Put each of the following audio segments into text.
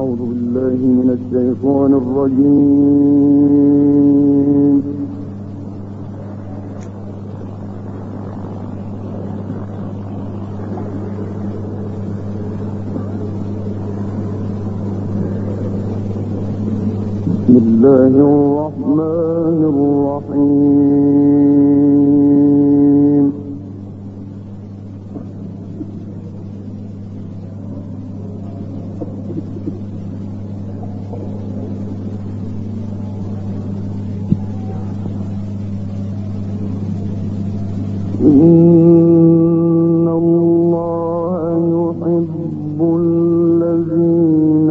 أعوذ بالله من الشيطان الرجيم. بسم الله الرحمن الرحيم. إن الله يحب الذين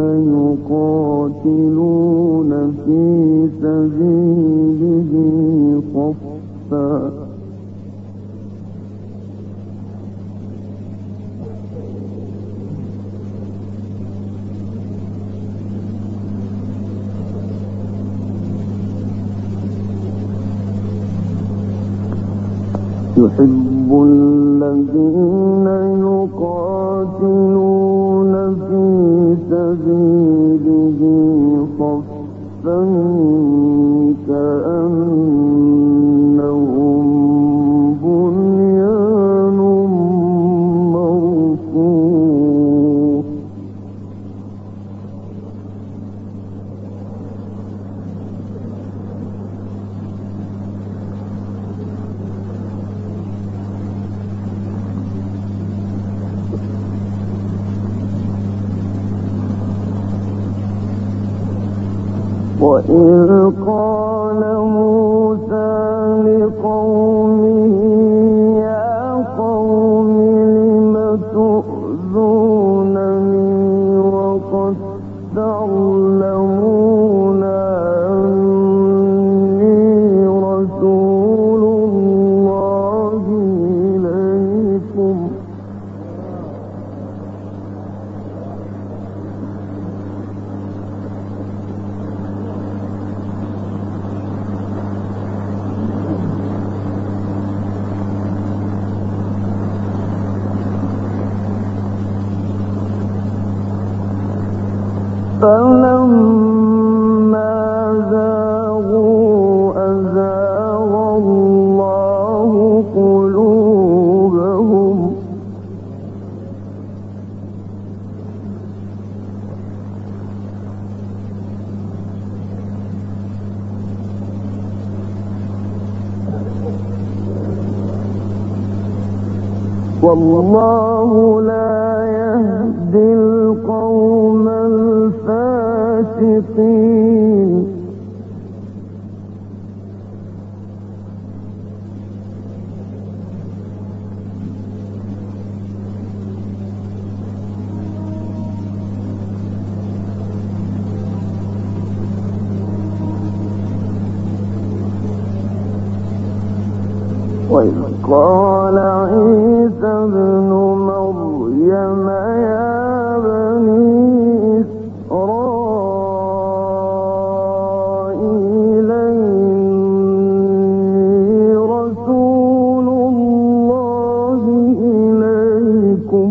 يقاتلون في سبيله صفا يحب الذين يقاتلون في سبيله صفا كأنهم بنيان مرصوص وإذ قال موسى لقومه يا قوم لم تؤذونني وقد تعلمون أني رسول الله إليكم فلما زاغوا أزاغ الله قلوبهم والله لا يهدي القوم الفاسقين وإذ قال عيسى ابن مريم يا بني إسرائيل إني رسول الله إليكم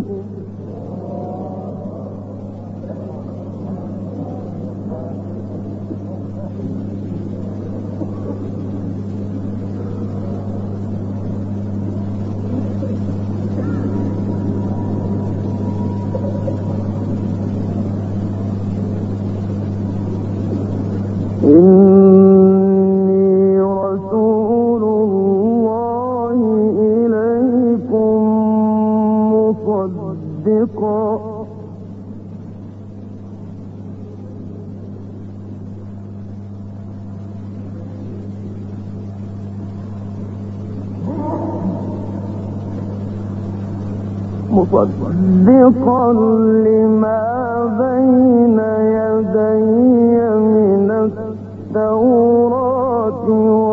إني رسول الله إليكم مصدقا لما بين يدي من التوراة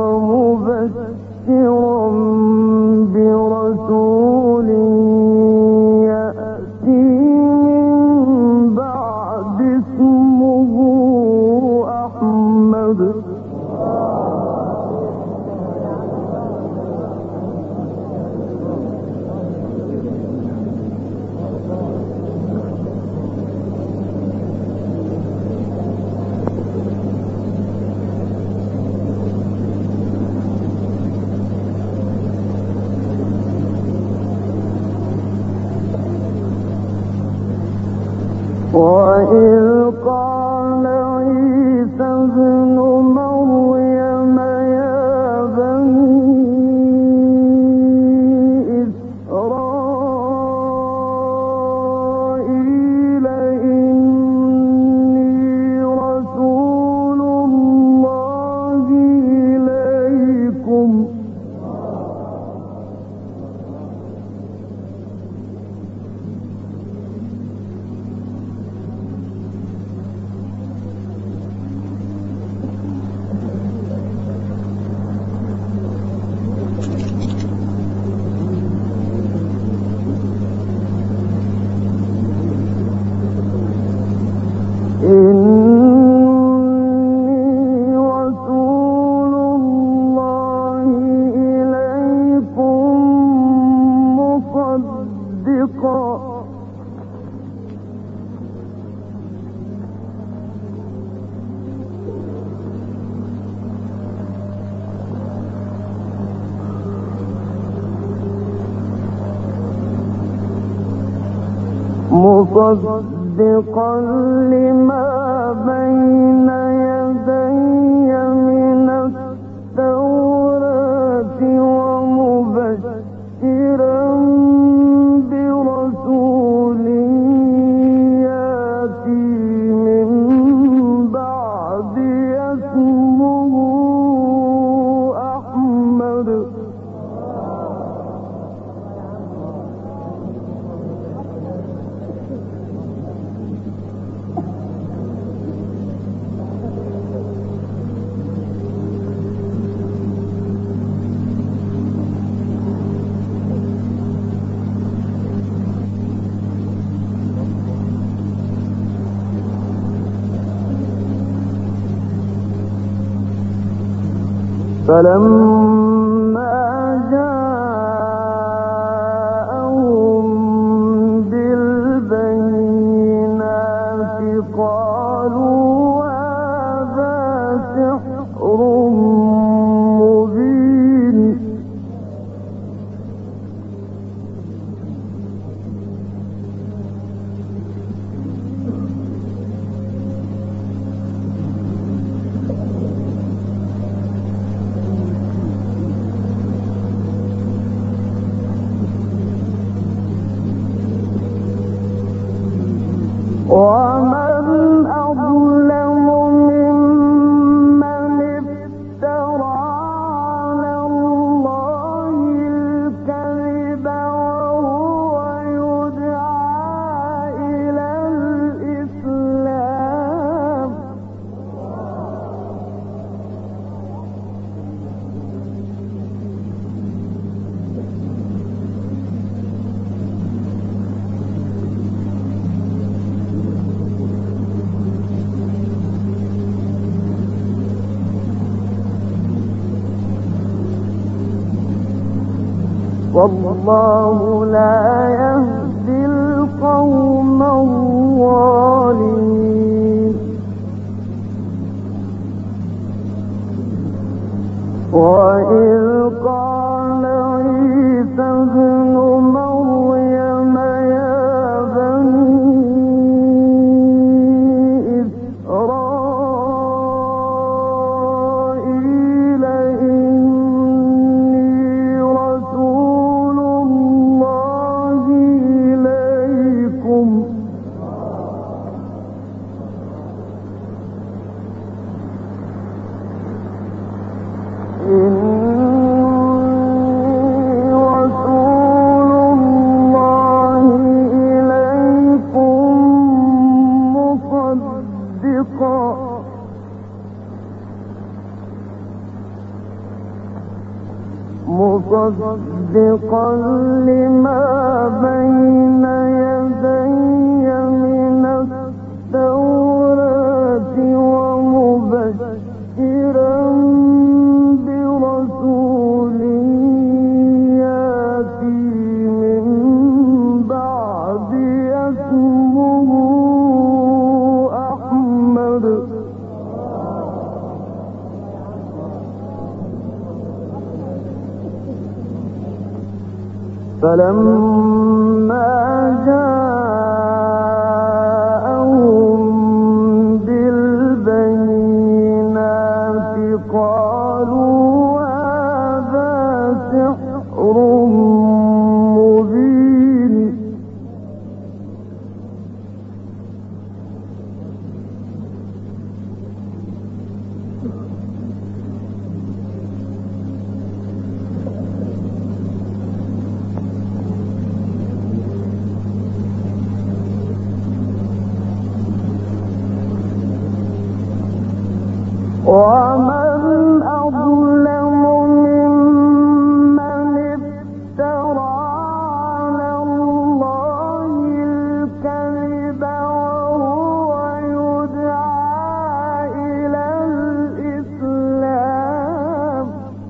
ومبشرا برسول يأتي من بعد اسمه أحمد مصدقا لما بين يدي من التوراة ومبشرا برسول يأتي من بعد اسمه أحمد. فلما جاءهم بالبينات قالوا هذا سحر مبين. ومن أظلم ممن افترى على الله الكذب وهو يدعى إلى الإسلام. والله لا يهدي القوم الظالمين. وإذ قال عيسى ابن مريم يا بني إسرائيل إني رسول الله إليكم مصدقا لما بين يدي من التوراة ومبشرا برسول يأتي من بعد اسمه أحمد. فلما جاءهم ومن أظلم ممن افترى على الله الكذب وهو يدعى إلى الإسلام.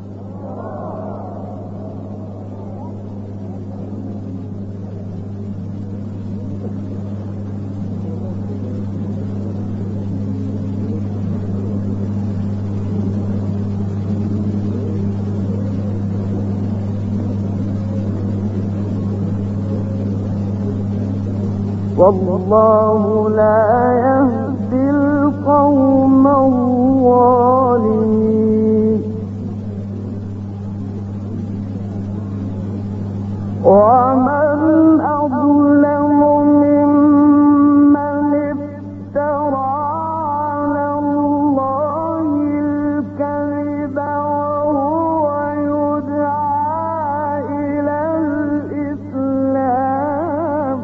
والله لا يهدي القوم الظالمين. ومن أظلم ممن افترى على الله الكذب وهو يدعى إلى الإسلام.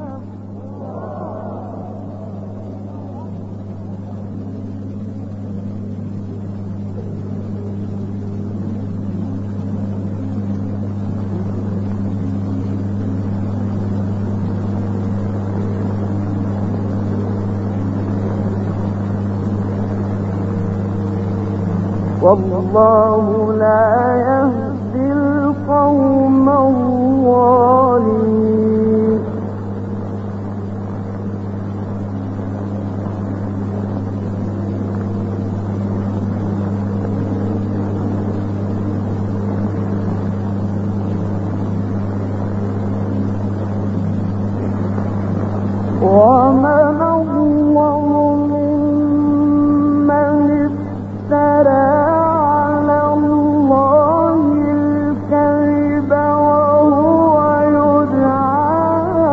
والله لا يهدي القوم الظالمين. ومن أظلم ممن افترى على الله الكذب وهو يدعى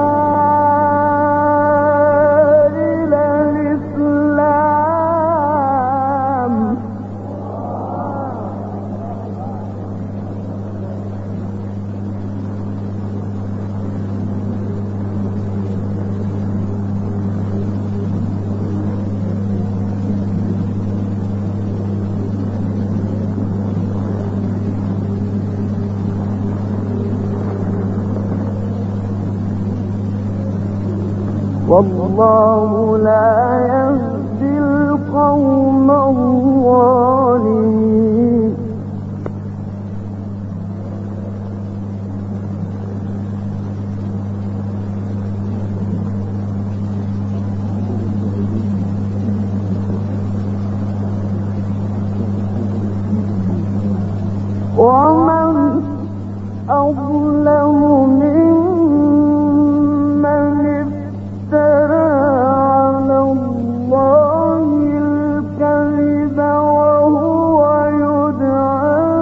إلى الإسلام. والله لا يهدي القوم الظالمين. ومن أظلم ممن افترى على الله الكذب وهو يدعى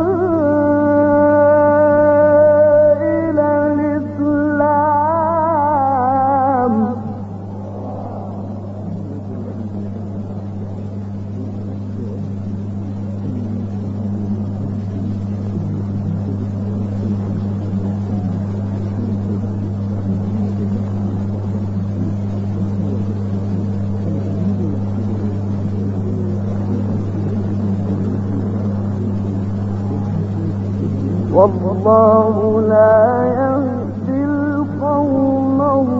إلى الإسلام. والله لا يهدي القوم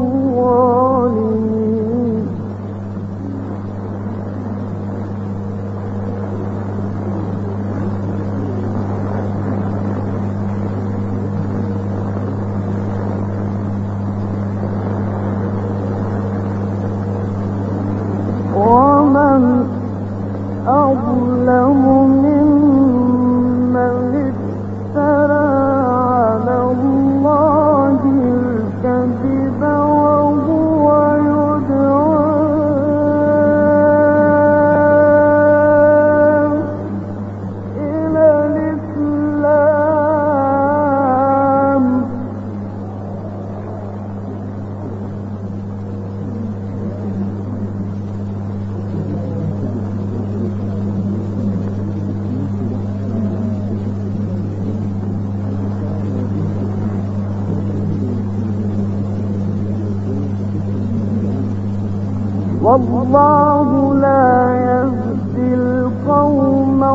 الظالمين. ومن أظلم ممن افترى على الله الكذب وهو يدعى إلى الإسلام. والله لا يهدي القوم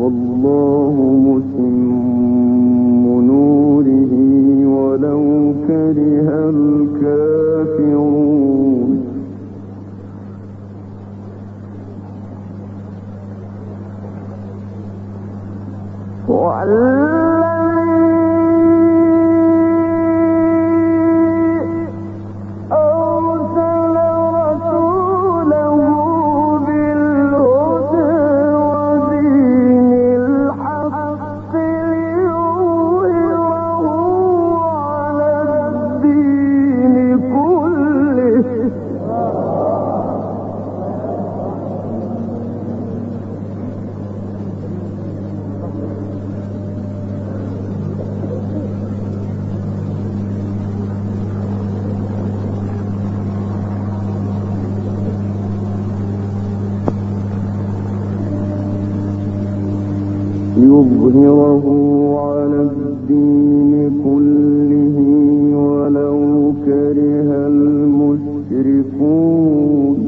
والله متم نوره ولو كره الكافرون ليظهره على الدين كله ولو كره المشركون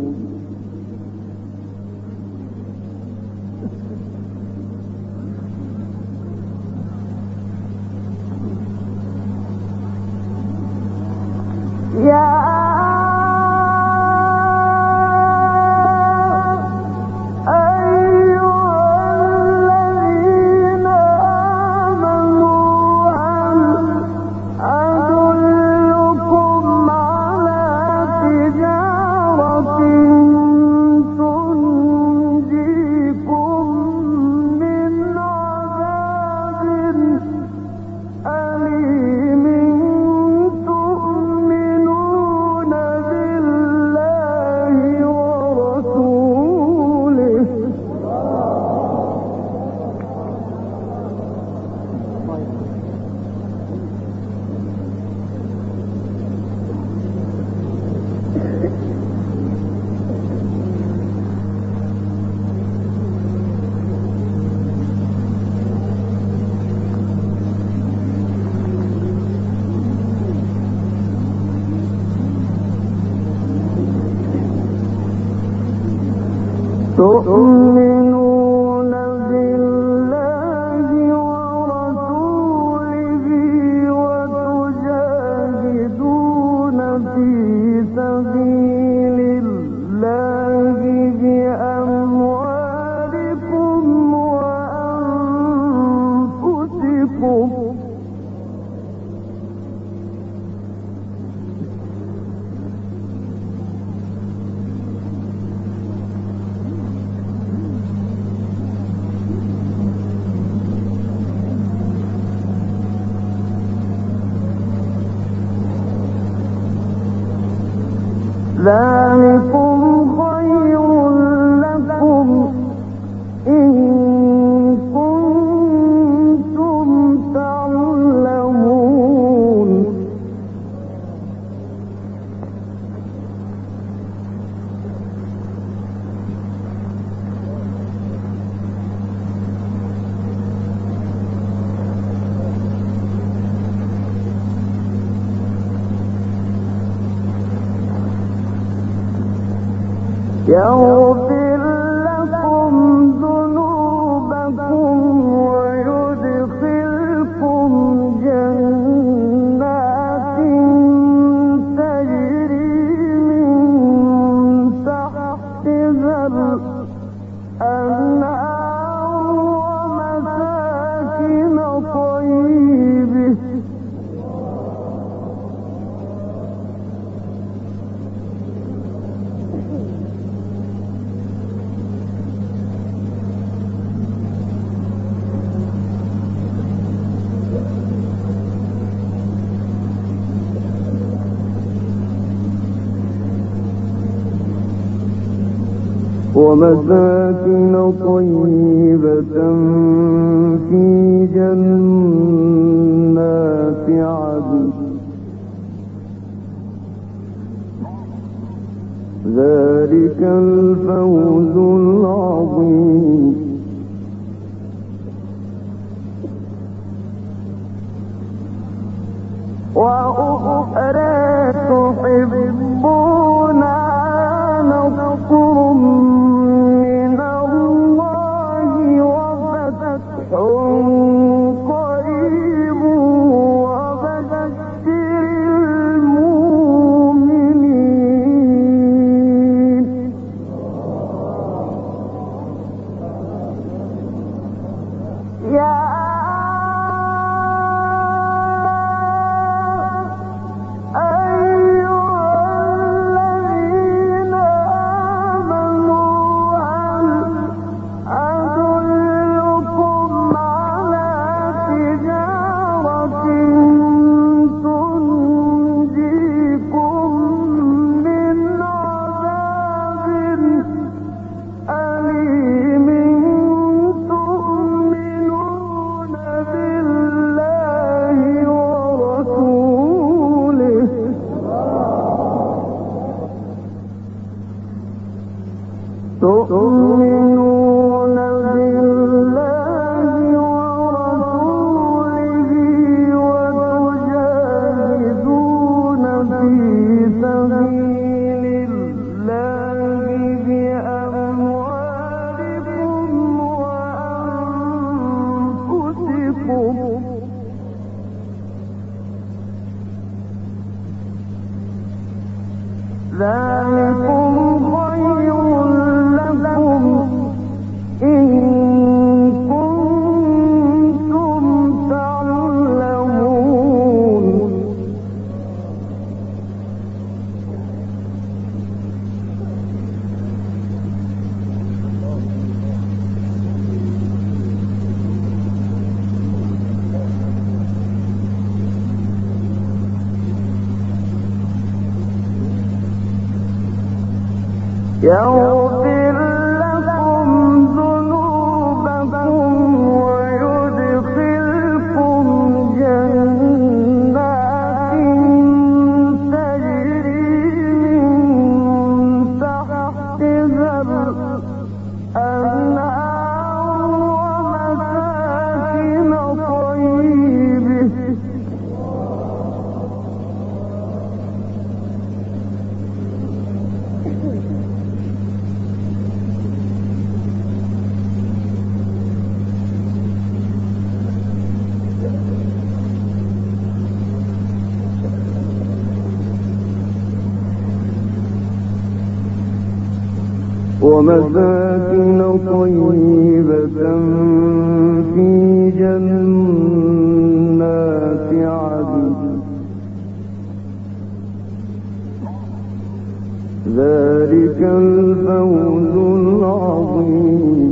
تؤمنون بالله ورسوله وتجاهدون في سبيل الله بأموالكم وأنفسكم ذلكم خير لكم إن كنتم تعلمون يغفر لكم ذنوبكم ويدخلكم جنات تجري من تحتها الأنهار ومساكن طيبة ومساكن طيبة في جنات عدن ذلك الفوز العظيم وأخرى تحبونها نصر من الله وفتح يغفر لكم ذنوبكم ويدخلكم جنات تجري من تحتها الأنهار ومساكن طيبة ومساكن طيبة في جنات عدن ذلك الفوز العظيم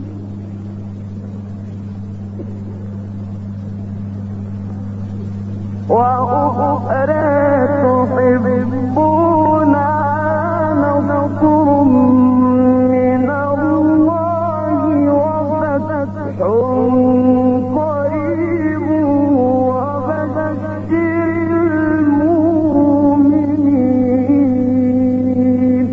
وأخرى تحبونها نصر من الله وفتح قريب وبشر المؤمنين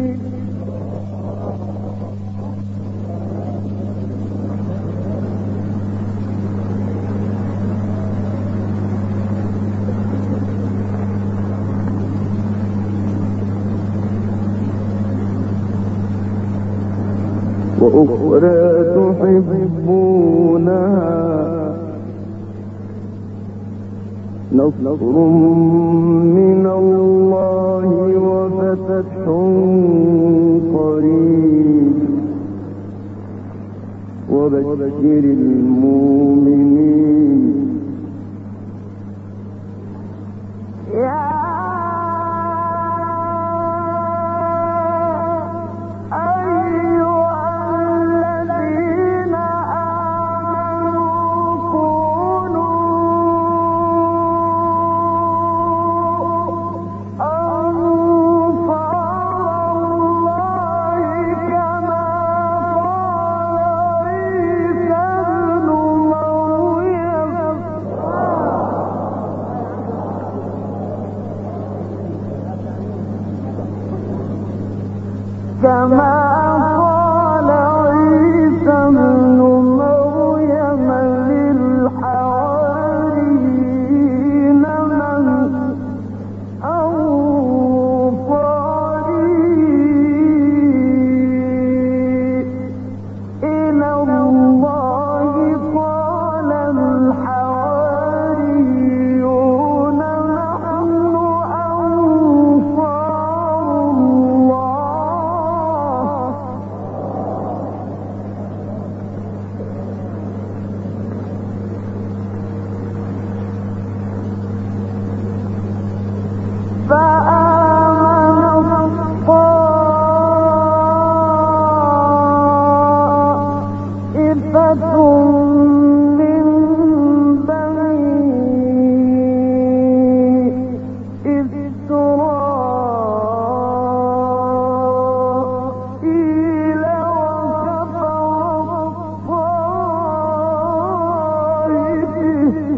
وأخرى تحبونها نصر من الله وفتح قريب وبشر المؤمنين كما قال عيسى ابن مريم للحواريين من أنصاري إلى الله قال الحواريون نحن أنصار الله فآمن طائفة من بني إسرائيل وكفر الطائفة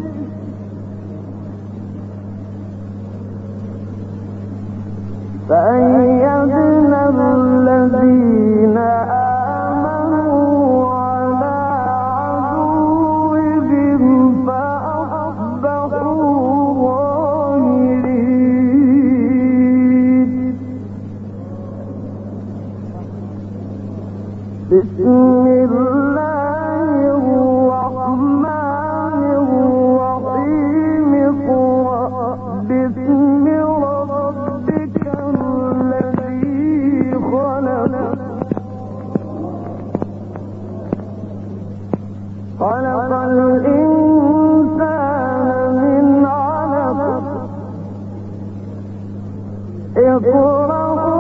فأيدنا الذين بسم الله الرحمن الرحيم اقرأ باسم ربك الذي خلق خلق الإنسان من علق اقرأ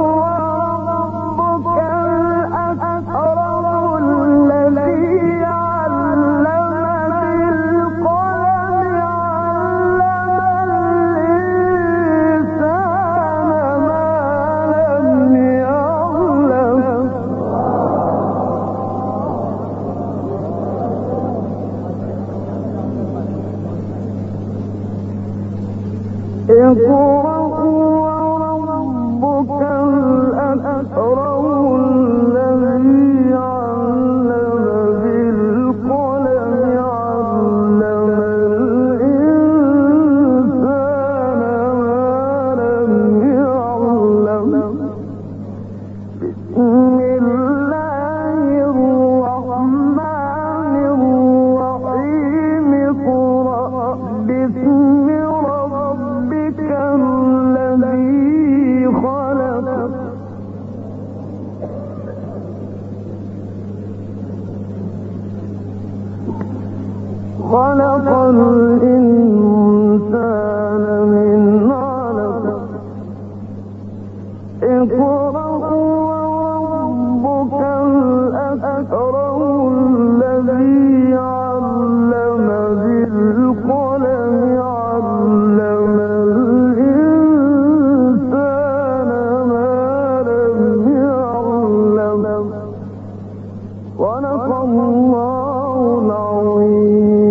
وربك الأكرم الذي علم بالقلم علم الإنسان ما لم يعلم اقرأ وربك الأكرم الذي علم بالقلم علم الإنسان ما لم يعلم بسم الله الرحمن الرحيم اقرأ باسم ربك الذي خلق خلق الإنسان من علق اقرأ وربك الأكرم الذي علم بالقلم علم الإنسان ما لم يعلم صدق الله العظيم.